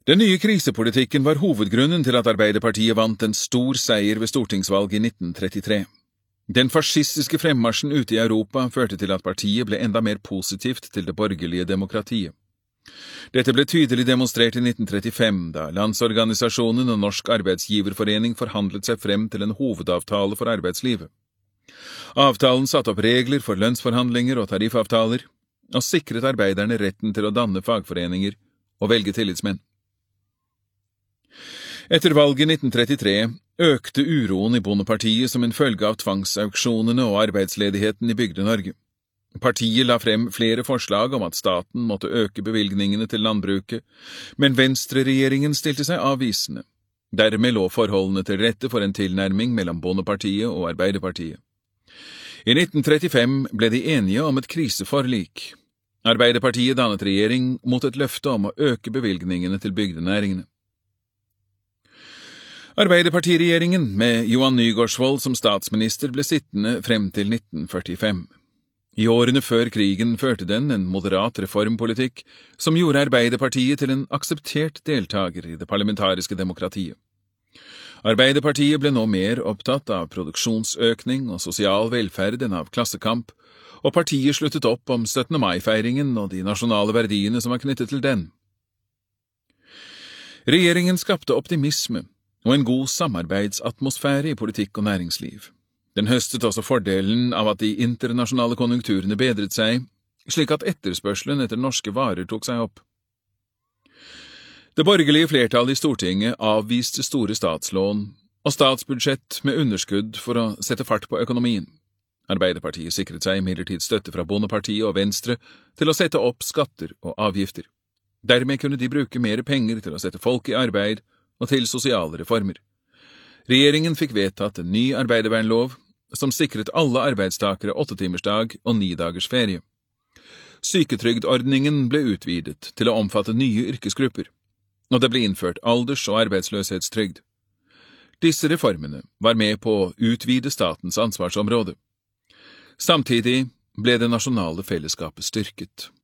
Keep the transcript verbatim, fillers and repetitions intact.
Den nye krisepolitikken var hovedgrunnen til at Arbeiderpartiet vant en stor seier ved stortingsvalget i nitten trettitre. Den fascistiske fremmarsjen ute i Europa førte til at partiet ble enda mer positivt til det borgerlige demokratiet. Dette ble tydelig demonstrert i nitten trettifem, da Landsorganisasjonen og Norsk Arbeidsgiverforening forhandlet seg frem til en hovedavtale for arbeidslivet. Avtalen satte opp regler for lønnsforhandlinger og tariffavtaler, og sikret arbeiderne retten til å danne fagforeninger og velge tillitsmenn. Etter valget i nitten trettitre økte uroen i Bondepartiet som en følge av tvangsauksjonene og arbeidsledigheten i Bygde-Norge. Partiet la frem flere forslag om at staten måtte øke bevilgningene til landbruket, men Venstre-regjeringen stilte seg avvisende. Dermed lå forholdene til rette for en tilnærming mellom Bondepartiet og Arbeiderpartiet. I nitten trettifem ble de enige om et kriseforlik. Arbeiderpartiet dannet regjering mot et løfte om å øke bevilgningene til bygdenæringene. Arbeiderpartiregjeringen, med Johan Nygaardsvold som statsminister, ble sittende frem til nitten førtifem. I årene før krigen førte den en moderat reformpolitikk som gjorde Arbeiderpartiet til en akseptert deltaker i det parlamentariske demokratiet. Arbeiderpartiet ble nå mer opptatt av produksjonsøkning og sosial velferd enn av klassekamp, og partiet sluttet opp om syttende mai-feiringen og de nasjonale verdiene som var knyttet til den. Regjeringen skapte optimisme og en god samarbeidsatmosfære i politikk og næringsliv. Den høstet også fordelen av at de internasjonale konjunkturene bedret seg, slik at etterspørselen etter norske varer tok seg opp. Det borgerlige flertallet i Stortinget avviste store statslån og statsbudsjett med underskudd for å sette fart på økonomien. Arbeiderpartiet sikret seg imidlertid støtte fra Bondepartiet og Venstre til å sette opp skatter og avgifter. Dermed kunne de bruke mer penger til å sette folk i arbeid og til sosiale reformer. Regjeringen fikk vedtatt en ny arbeidervernlov som sikret alle arbeidstakere åttetimersdag og ni dagers ferie. Syketrygdordningen ble utvidet til å omfatte nye yrkesgrupper, og det ble innført alders- og arbeidsløshetstrygd. Disse reformene var med på å utvide statens ansvarsområde. Samtidig ble det nasjonale fellesskapet styrket.